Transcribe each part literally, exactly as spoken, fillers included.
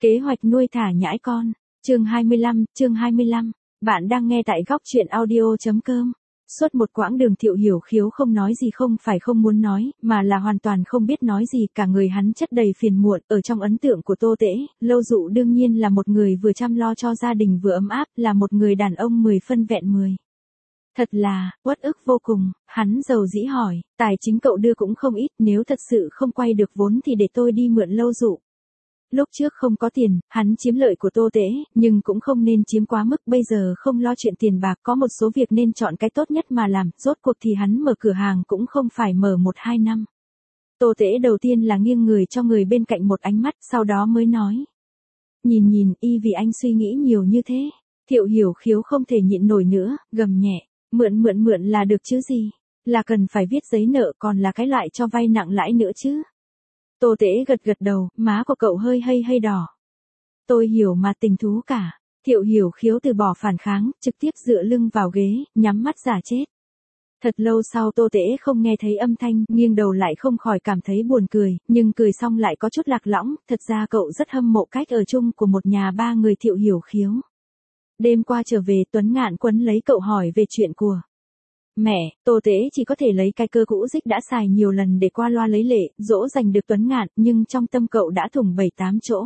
Kế hoạch nuôi thả nhãi con. Chương hai mươi lăm, chương hai mươi lăm. Bạn đang nghe tại góc truyện audio chấm com. Suốt một quãng đường Thiệu Hiểu Khiếu không nói gì, không phải không muốn nói, mà là hoàn toàn không biết nói gì, cả người hắn chất đầy phiền muộn. Ở trong ấn tượng của Tô Tễ, Lâu Dụ đương nhiên là một người vừa chăm lo cho gia đình vừa ấm áp, là một người đàn ông mười phân vẹn mười. Thật là, uất ức vô cùng, hắn dầu dĩ hỏi, tài chính cậu đưa cũng không ít, nếu thật sự không quay được vốn thì để tôi đi mượn Lâu Dụ. Lúc trước không có tiền, hắn chiếm lợi của Tô Tễ, nhưng cũng không nên chiếm quá mức, bây giờ không lo chuyện tiền bạc, có một số việc nên chọn cái tốt nhất mà làm, rốt cuộc thì hắn mở cửa hàng cũng không phải mở một hai năm. Tô Tễ đầu tiên là nghiêng người cho người bên cạnh một ánh mắt, sau đó mới nói. Nhìn nhìn, y vì anh suy nghĩ nhiều như thế. Thiệu Hiểu Khiếu không thể nhịn nổi nữa, gầm nhẹ, mượn mượn mượn là được chứ gì, là cần phải viết giấy nợ, còn là cái loại cho vay nặng lãi nữa chứ. Tô Tễ gật gật đầu, má của cậu hơi hơi hơi đỏ. Tôi hiểu mà, tình thú cả. Thiệu Hiểu Khiếu từ bỏ phản kháng, trực tiếp dựa lưng vào ghế, nhắm mắt giả chết. Thật lâu sau Tô Tễ không nghe thấy âm thanh, nghiêng đầu lại không khỏi cảm thấy buồn cười, nhưng cười xong lại có chút lạc lõng, thật ra cậu rất hâm mộ cách ở chung của một nhà ba người Thiệu Hiểu Khiếu. Đêm qua trở về, Tuấn Ngạn quấn lấy cậu hỏi về chuyện của mẹ. Tô Tễ chỉ có thể lấy cái cơ cũ dích đã xài nhiều lần để qua loa lấy lệ, dỗ dành được Tuấn Ngạn, nhưng trong tâm cậu đã thủng bảy tám chỗ.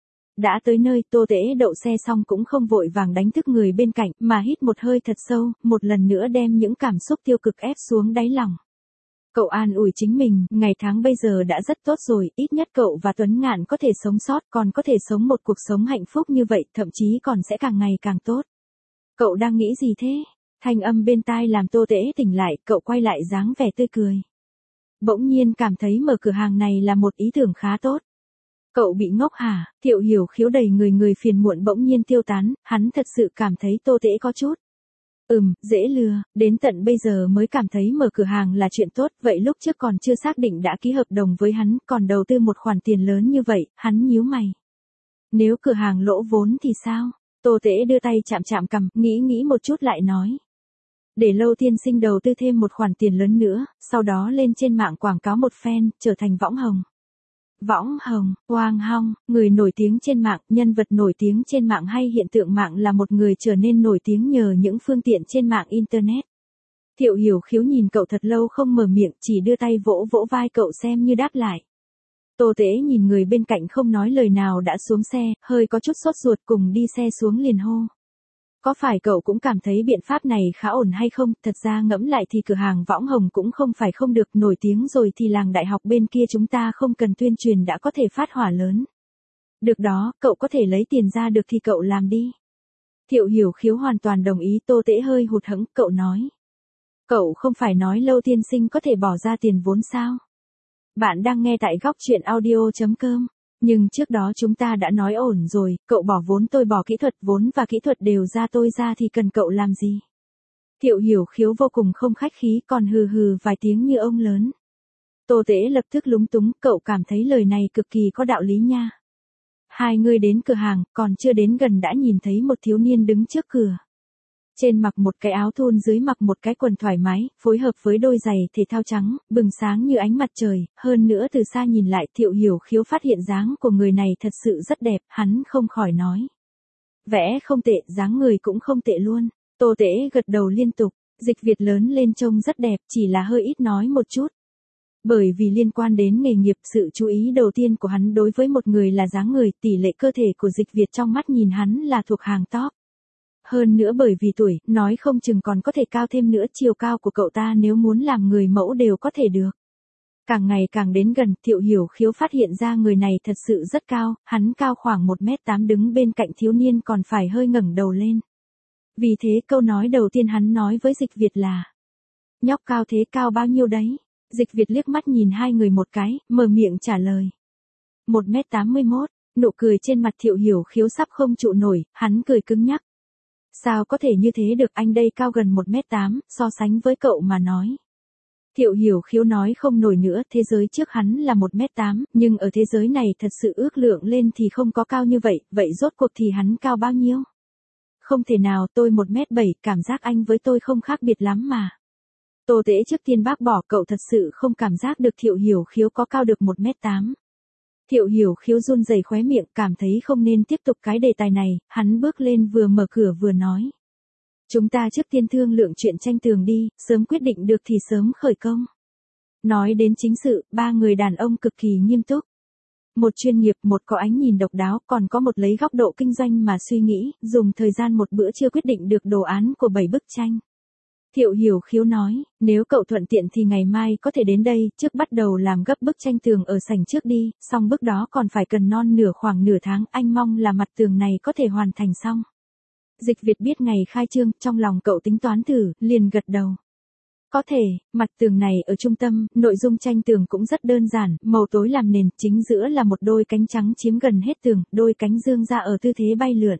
Đã tới nơi, Tô Tễ đậu xe xong cũng không vội vàng đánh thức người bên cạnh, mà hít một hơi thật sâu, một lần nữa đem những cảm xúc tiêu cực ép xuống đáy lòng. Cậu an ủi chính mình, ngày tháng bây giờ đã rất tốt rồi, ít nhất cậu và Tuấn Ngạn có thể sống sót, còn có thể sống một cuộc sống hạnh phúc như vậy, thậm chí còn sẽ càng ngày càng tốt. Cậu đang nghĩ gì thế? Thanh âm bên tai làm Tô Tễ tỉnh lại, cậu quay lại dáng vẻ tươi cười. Bỗng nhiên cảm thấy mở cửa hàng này là một ý tưởng khá tốt. Cậu bị ngốc hả? Thiệu Hiểu Khiếu đầy người người phiền muộn bỗng nhiên tiêu tán, hắn thật sự cảm thấy Tô Tễ có chút. Ừm, dễ lừa, đến tận bây giờ mới cảm thấy mở cửa hàng là chuyện tốt, vậy lúc trước còn chưa xác định đã ký hợp đồng với hắn, còn đầu tư một khoản tiền lớn như vậy, hắn nhíu mày. Nếu cửa hàng lỗ vốn thì sao? Tô Tễ đưa tay chạm chạm cằm, nghĩ nghĩ một chút lại nói. Để Lâu tiên sinh đầu tư thêm một khoản tiền lớn nữa, sau đó lên trên mạng quảng cáo một phen, trở thành võng hồng. Võng hồng, Hoàng Hong, người nổi tiếng trên mạng, nhân vật nổi tiếng trên mạng hay hiện tượng mạng là một người trở nên nổi tiếng nhờ những phương tiện trên mạng Internet. Thiệu Hiểu Khiếu nhìn cậu thật lâu không mở miệng, chỉ đưa tay vỗ vỗ vai cậu xem như đáp lại. Tô Tễ nhìn người bên cạnh không nói lời nào đã xuống xe, hơi có chút sốt ruột, cùng đi xe xuống liền hô. Có phải cậu cũng cảm thấy biện pháp này khá ổn hay không? Thật ra ngẫm lại thì cửa hàng võng hồng cũng không phải không được, nổi tiếng rồi thì làng đại học bên kia chúng ta không cần tuyên truyền đã có thể phát hỏa lớn. Được đó, cậu có thể lấy tiền ra được thì cậu làm đi. Thiệu Hiểu Khiếu hoàn toàn đồng ý. Tô Tễ hơi hụt hẫng, cậu nói. Cậu không phải nói Lâu tiên sinh có thể bỏ ra tiền vốn sao? Bạn đang nghe tại góc truyện audio chấm com. Nhưng trước đó chúng ta đã nói ổn rồi, cậu bỏ vốn tôi bỏ kỹ thuật, vốn và kỹ thuật đều ra tôi ra thì cần cậu làm gì? Thiệu Hiểu Khiếu vô cùng không khách khí, còn hừ hừ vài tiếng như ông lớn. Tô Tễ lập tức lúng túng, cậu cảm thấy lời này cực kỳ có đạo lý nha. Hai người đến cửa hàng, còn chưa đến gần đã nhìn thấy một thiếu niên đứng trước cửa. Trên mặc một cái áo thun, dưới mặc một cái quần thoải mái, phối hợp với đôi giày thể thao trắng, bừng sáng như ánh mặt trời, hơn nữa từ xa nhìn lại Thiệu Hiểu Khiếu phát hiện dáng của người này thật sự rất đẹp, hắn không khỏi nói. Vẽ không tệ, dáng người cũng không tệ luôn. Tô Tễ gật đầu liên tục, dịch Việt lớn lên trông rất đẹp, chỉ là hơi ít nói một chút. Bởi vì liên quan đến nghề nghiệp, sự chú ý đầu tiên của hắn đối với một người là dáng người, tỷ lệ cơ thể của dịch Việt trong mắt nhìn hắn là thuộc hàng top. Hơn nữa bởi vì tuổi, nói không chừng còn có thể cao thêm nữa, chiều cao của cậu ta nếu muốn làm người mẫu đều có thể được. Càng ngày càng đến gần, Thiệu Hiểu Khiếu phát hiện ra người này thật sự rất cao, hắn cao khoảng một mét tám, đứng bên cạnh thiếu niên còn phải hơi ngẩng đầu lên. Vì thế câu nói đầu tiên hắn nói với dịch Việt là: Nhóc cao thế, cao bao nhiêu đấy? Dịch Việt liếc mắt nhìn hai người một cái, mở miệng trả lời. một mét tám mươi mốt, nụ cười trên mặt Thiệu Hiểu Khiếu sắp không trụ nổi, hắn cười cứng nhắc. Sao có thể như thế được, anh đây cao gần một mét tám, so sánh với cậu mà nói. Thiệu Hiểu Khiếu nói không nổi nữa, thế giới trước hắn là một mét tám, nhưng ở thế giới này thật sự ước lượng lên thì không có cao như vậy, vậy rốt cuộc thì hắn cao bao nhiêu? Không thể nào, tôi một mét bảy, cảm giác anh với tôi không khác biệt lắm mà. Tô Tễ trước tiên bác bỏ, cậu thật sự không cảm giác được Thiệu Hiểu Khiếu có cao được một mét tám. Thiệu Hiểu Khiếu run rẩy khóe miệng, cảm thấy không nên tiếp tục cái đề tài này, hắn bước lên vừa mở cửa vừa nói. Chúng ta trước tiên thương lượng chuyện tranh tường đi, sớm quyết định được thì sớm khởi công. Nói đến chính sự, ba người đàn ông cực kỳ nghiêm túc. Một chuyên nghiệp, một có ánh nhìn độc đáo, còn có một lấy góc độ kinh doanh mà suy nghĩ, dùng thời gian một bữa chưa quyết định được đồ án của bảy bức tranh. Thiệu Hiểu Khiếu nói, nếu cậu thuận tiện thì ngày mai có thể đến đây, trước bắt đầu làm gấp bức tranh tường ở sảnh trước đi, xong bước đó còn phải cần non nửa khoảng nửa tháng, anh mong là mặt tường này có thể hoàn thành xong. Dịch Việt biết ngày khai trương, trong lòng cậu tính toán thử, liền gật đầu. Có thể, mặt tường này ở trung tâm, nội dung tranh tường cũng rất đơn giản, màu tối làm nền, chính giữa là một đôi cánh trắng chiếm gần hết tường, đôi cánh dương ra ở tư thế bay lượn.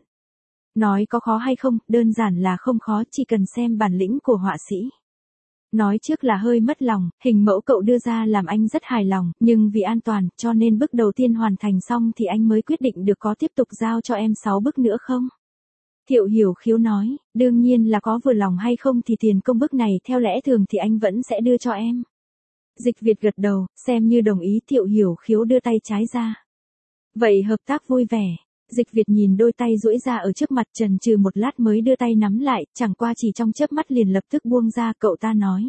Nói có khó hay không, đơn giản là không khó, chỉ cần xem bản lĩnh của họa sĩ. Nói trước là hơi mất lòng, hình mẫu cậu đưa ra làm anh rất hài lòng, nhưng vì an toàn, cho nên bước đầu tiên hoàn thành xong thì anh mới quyết định được có tiếp tục giao cho em sáu bức nữa không? Thiệu Hiểu Khiếu nói, đương nhiên là có vừa lòng hay không thì tiền công bức này theo lẽ thường thì anh vẫn sẽ đưa cho em. Dịch Việt gật đầu, xem như đồng ý. Thiệu Hiểu Khiếu đưa tay trái ra. Vậy hợp tác vui vẻ. Dịch Việt nhìn đôi tay duỗi ra ở trước mặt, chần chừ một lát mới đưa tay nắm lại, chẳng qua chỉ trong chớp mắt liền lập tức buông ra. Cậu ta nói.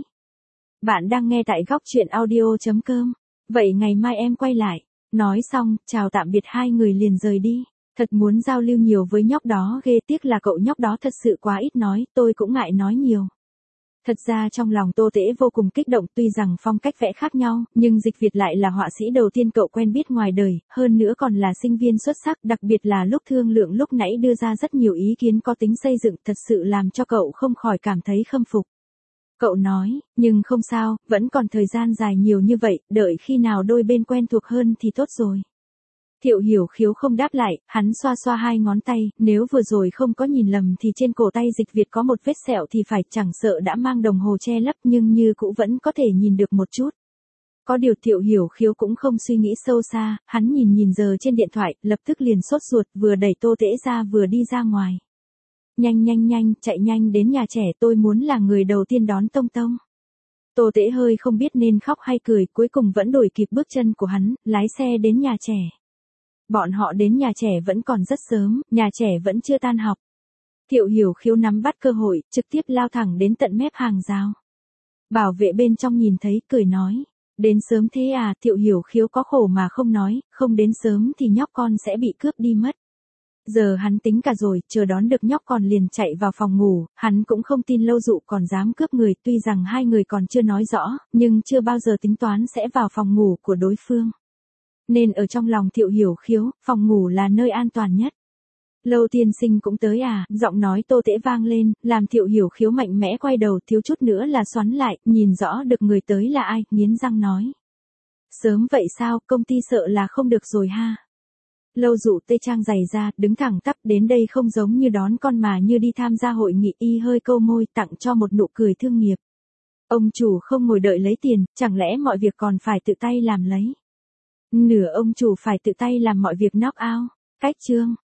Bạn đang nghe tại góc truyện audio.com. Vậy ngày mai em quay lại. Nói xong, chào tạm biệt hai người liền rời đi. Thật muốn giao lưu nhiều với nhóc đó ghê, tiếc là cậu nhóc đó thật sự quá ít nói, tôi cũng ngại nói nhiều. Thật ra trong lòng Tô Tễ vô cùng kích động, tuy rằng phong cách vẽ khác nhau, nhưng Dịch Việt lại là họa sĩ đầu tiên cậu quen biết ngoài đời, hơn nữa còn là sinh viên xuất sắc, đặc biệt là lúc thương lượng lúc nãy đưa ra rất nhiều ý kiến có tính xây dựng, thật sự làm cho cậu không khỏi cảm thấy khâm phục. Cậu nói, nhưng không sao, vẫn còn thời gian dài nhiều như vậy, đợi khi nào đôi bên quen thuộc hơn thì tốt rồi. Thiệu Hiểu Khiếu không đáp lại, hắn xoa xoa hai ngón tay, nếu vừa rồi không có nhìn lầm thì trên cổ tay Dịch Việt có một vết sẹo thì phải, chẳng sợ đã mang đồng hồ che lấp nhưng như cũ vẫn có thể nhìn được một chút. Có điều Thiệu Hiểu Khiếu cũng không suy nghĩ sâu xa, hắn nhìn nhìn giờ trên điện thoại, lập tức liền sốt ruột, vừa đẩy Tô Tễ ra vừa đi ra ngoài. Nhanh nhanh nhanh, chạy nhanh đến nhà trẻ, tôi muốn là người đầu tiên đón Tông Tông. Tô Tễ hơi không biết nên khóc hay cười, cuối cùng vẫn đuổi kịp bước chân của hắn, lái xe đến nhà trẻ. Bọn họ đến nhà trẻ vẫn còn rất sớm, nhà trẻ vẫn chưa tan học. Thiệu Hiểu Khiếu nắm bắt cơ hội, trực tiếp lao thẳng đến tận mép hàng rào. Bảo vệ bên trong nhìn thấy, cười nói. Đến sớm thế à? Thiệu Hiểu Khiếu có khổ mà không nói, không đến sớm thì nhóc con sẽ bị cướp đi mất. Giờ hắn tính cả rồi, chờ đón được nhóc con liền chạy vào phòng ngủ, hắn cũng không tin Lâu Dụ còn dám cướp người, tuy rằng hai người còn chưa nói rõ, nhưng chưa bao giờ tính toán sẽ vào phòng ngủ của đối phương. Nên ở trong lòng Thiệu Hiểu Khiếu, phòng ngủ là nơi an toàn nhất. Lâu tiên sinh cũng tới à? Giọng nói Tô Tễ vang lên, làm Thiệu Hiểu Khiếu mạnh mẽ quay đầu, thiếu chút nữa là xoắn lại, nhìn rõ được người tới là ai, nghiến răng nói. Sớm vậy sao, công ty sợ là không được rồi ha. Lâu Dụ tê trang giày ra, đứng thẳng tắp, đến đây không giống như đón con mà như đi tham gia hội nghị. Y hơi câu môi, tặng cho một nụ cười thương nghiệp. Ông chủ không ngồi đợi lấy tiền, chẳng lẽ mọi việc còn phải tự tay làm lấy. Nửa ông chủ phải tự tay làm mọi việc knock out. Cách chương